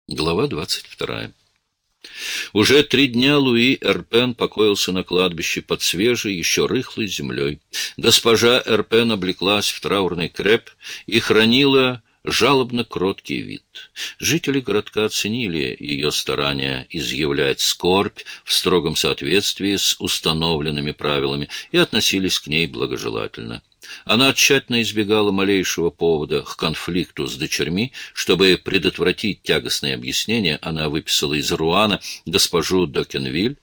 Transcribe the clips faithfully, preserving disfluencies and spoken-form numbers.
Глава двадцать вторая. Уже три дня Луи Эрпен покоился на кладбище под свежей, еще рыхлой землей. Госпожа Эрпен облеклась в траурный креп и хранила жалобно кроткий вид. Жители городка оценили ее старания изъявлять скорбь в строгом соответствии с установленными правилами и относились к ней благожелательно. Она тщательно избегала малейшего повода к конфликту с дочерьми. Чтобы предотвратить тягостные объяснения, она выписала из Руана госпожу Докенвиль.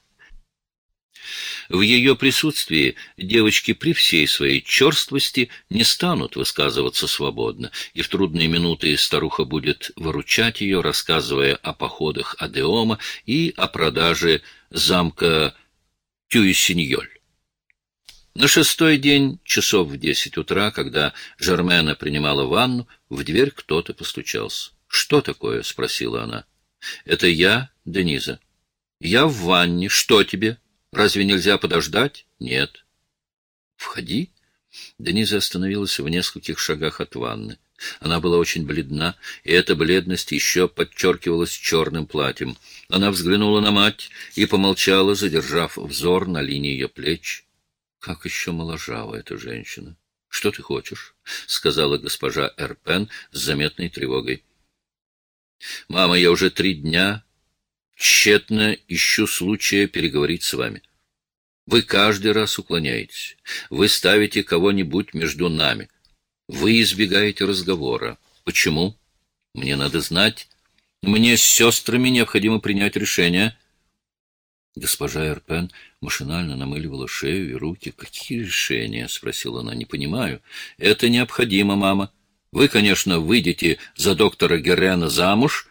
В ее присутствии девочки при всей своей черствости не станут высказываться свободно, и в трудные минуты старуха будет выручать ее, рассказывая о походах Адеома и о продаже замка Тюи-Синьоль. На шестой день, часов в десять утра, когда Жермена принимала ванну, в дверь кто-то постучался. — Что такое? — спросила она. — Это я, Дениза. — Я в ванне. Что тебе? Разве нельзя подождать? — Нет. — Входи. Дениза остановилась в нескольких шагах от ванны. Она была очень бледна, и эта бледность еще подчеркивалась черным платьем. Она взглянула на мать и помолчала, задержав взор на линии ее плеч. Как еще моложава эта женщина! — Что ты хочешь? — сказала госпожа Эрпен с заметной тревогой. — Мама, я уже три дня тщетно ищу случая переговорить с вами. Вы каждый раз уклоняетесь. Вы ставите кого-нибудь между нами. Вы избегаете разговора. Почему? Мне надо знать. Мне с сестрами необходимо принять решение. Госпожа Эрпен машинально намыливала шею и руки. — Какие решения? — спросила она. — Не понимаю. — Это необходимо, мама. Вы, конечно, выйдете за доктора Герена замуж.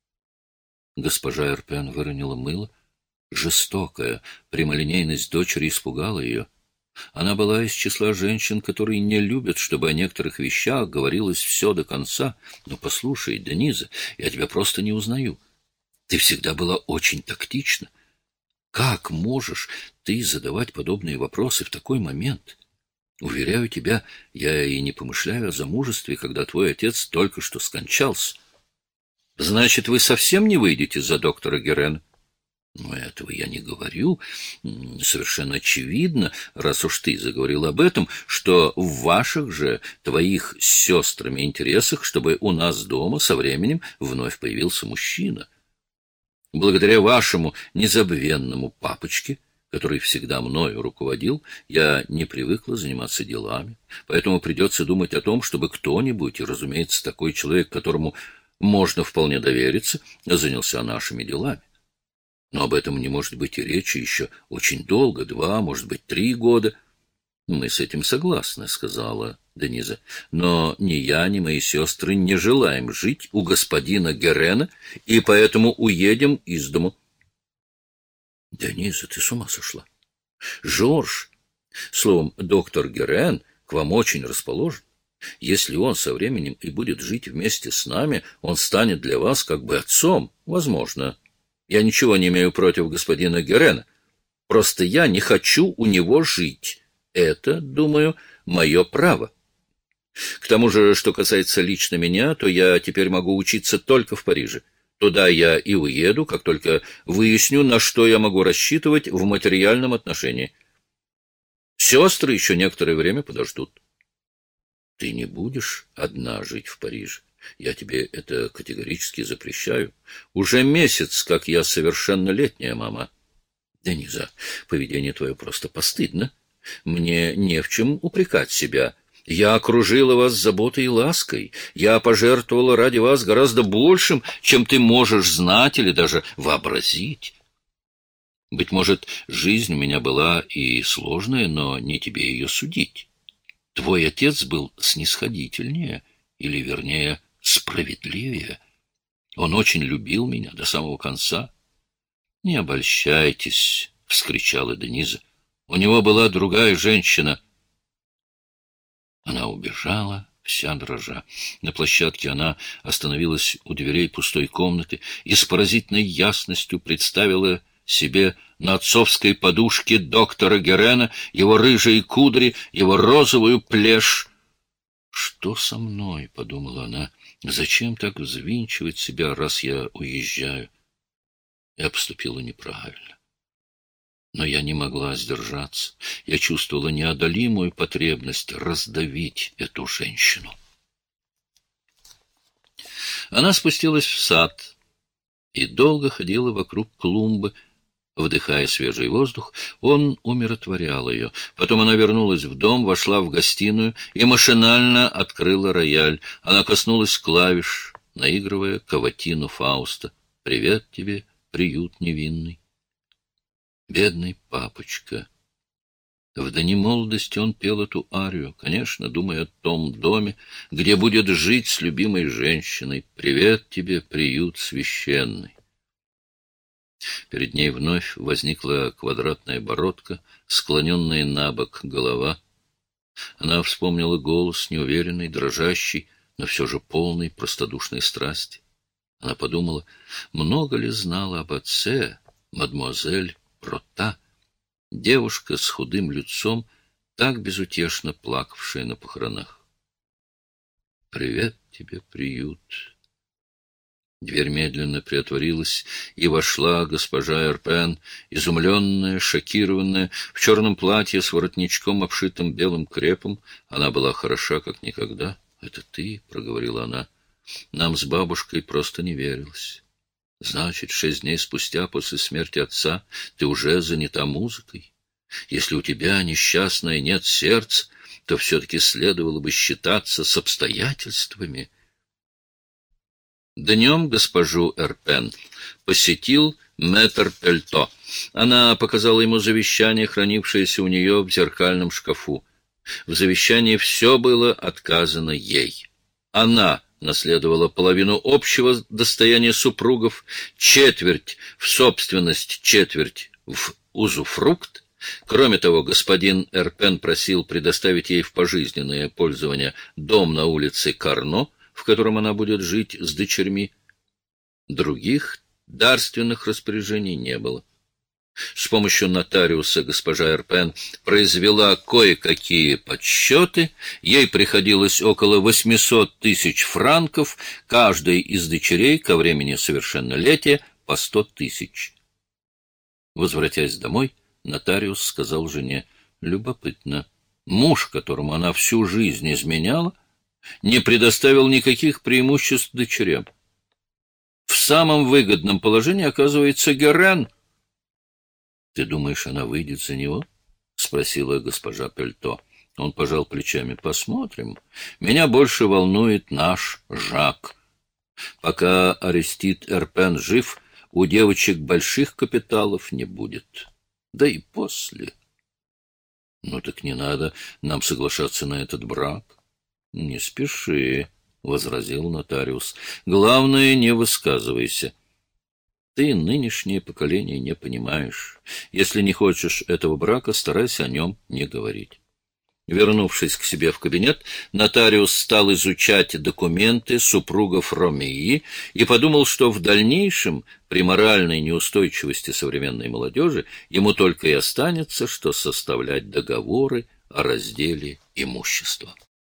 Госпожа Эрпен выронила мыло. Жестокая прямолинейность дочери испугала ее. Она была из числа женщин, которые не любят, чтобы о некоторых вещах говорилось все до конца. Но послушай, Дениза, я тебя просто не узнаю. Ты всегда была очень тактична. Как можешь ты задавать подобные вопросы в такой момент? Уверяю тебя, я и не помышляю о замужестве, когда твой отец только что скончался. Значит, вы совсем не выйдете за доктора Герена? Но этого я не говорю. Совершенно очевидно, раз уж ты заговорил об этом, что в ваших же, твоих с сестрами интересах, чтобы у нас дома со временем вновь появился мужчина. Благодаря вашему незабвенному папочке, который всегда мною руководил, я не привыкла заниматься делами, поэтому придется думать о том, чтобы кто-нибудь, и, разумеется, такой человек, которому можно вполне довериться, занялся нашими делами. Но об этом не может быть и речи еще очень долго, два, может быть, три года. — Мы с этим согласны, — сказала Дениза. — Но ни я, ни мои сестры не желаем жить у господина Герена, и поэтому уедем из дому. — Дениза, ты с ума сошла? Жорж, словом, доктор Герен к вам очень расположен. Если он со временем и будет жить вместе с нами, он станет для вас как бы отцом, возможно. Я ничего не имею против господина Герена. Просто я не хочу у него жить. Это, думаю, мое право. К тому же, что касается лично меня, то я теперь могу учиться только в Париже. Туда я и уеду, как только выясню, на что я могу рассчитывать в материальном отношении. Сестры еще некоторое время подождут. Ты не будешь одна жить в Париже. Я тебе это категорически запрещаю. Уже месяц, как я совершеннолетняя мама. Дениза, поведение твое просто постыдно. Мне не в чем упрекать себя. Я окружила вас заботой и лаской. Я пожертвовала ради вас гораздо большим, чем ты можешь знать или даже вообразить. Быть может, жизнь у меня была и сложная, но не тебе ее судить. Твой отец был снисходительнее, или, вернее, справедливее. Он очень любил меня до самого конца. — Не обольщайтесь, — вскричала Дениза. — У него была другая женщина. Она убежала, вся дрожа. На площадке она остановилась у дверей пустой комнаты и с поразительной ясностью представила себе на отцовской подушке доктора Герена, его рыжие кудри, его розовую плешь. «Что со мной?» — подумала она. Зачем так взвинчивать себя, раз я уезжаю? Я поступила неправильно. Но я не могла сдержаться. Я чувствовала неодолимую потребность раздавить эту женщину. Она спустилась в сад и долго ходила вокруг клумбы, вдыхая свежий воздух. Он умиротворял ее. Потом она вернулась в дом, вошла в гостиную и машинально открыла рояль. Она коснулась клавиш, наигрывая каватину Фауста. «Привет тебе, приют невинный». Бедный папочка. В дни молодости он пел эту арию, конечно, думая о том доме, где будет жить с любимой женщиной. «Привет тебе, приют священный». Перед ней вновь возникла квадратная бородка, склоненная на бок голова. Она вспомнила голос, неуверенный, дрожащий, но все же полный простодушной страсти. Она подумала, много ли знала об отце мадемуазель Прота, девушка с худым лицом, так безутешно плакавшая на похоронах. «Привет тебе, приют». Дверь медленно приотворилась, и вошла госпожа Эрпен, изумленная, шокированная, в черном платье с воротничком, обшитым белым крепом. Она была хороша, как никогда. «Это ты?» — проговорила она. «Нам с бабушкой просто не верилось. Значит, шесть дней спустя после смерти отца ты уже занята музыкой? Если у тебя, несчастная, нет сердца, то все-таки следовало бы считаться с обстоятельствами». Днем госпожу Эрпен посетил мэтр Пельто. Она показала ему завещание, хранившееся у нее в зеркальном шкафу. В завещании все было отказано ей. Она наследовала половину общего достояния супругов, четверть в собственность, четверть в узуфрукт. Кроме того, господин Эрпен просил предоставить ей в пожизненное пользование дом на улице Карно, в котором она будет жить с дочерьми. Других дарственных распоряжений не было. С помощью нотариуса госпожа Эрпен произвела кое-какие подсчеты. Ей приходилось около восьмисот тысяч франков, каждой из дочерей ко времени совершеннолетия по сто тысяч. Возвратясь домой, нотариус сказал жене: «Любопытно, муж, которому она всю жизнь изменяла, не предоставил никаких преимуществ дочерям. В самом выгодном положении оказывается Герен». «Ты думаешь, она выйдет за него?» — спросила госпожа Пельто. Он пожал плечами. «Посмотрим. Меня больше волнует наш Жак. Пока Арестит Эрпен жив, у девочек больших капиталов не будет. Да и после». «Ну так не надо нам соглашаться на этот брак». «Не спеши», — возразил нотариус. «Главное, не высказывайся. Ты нынешнее поколение не понимаешь. Если не хочешь этого брака, старайся о нем не говорить». Вернувшись к себе в кабинет, нотариус стал изучать документы супругов Ромеи и подумал, что в дальнейшем, при моральной неустойчивости современной молодежи, ему только и останется, что составлять договоры о разделе имущества.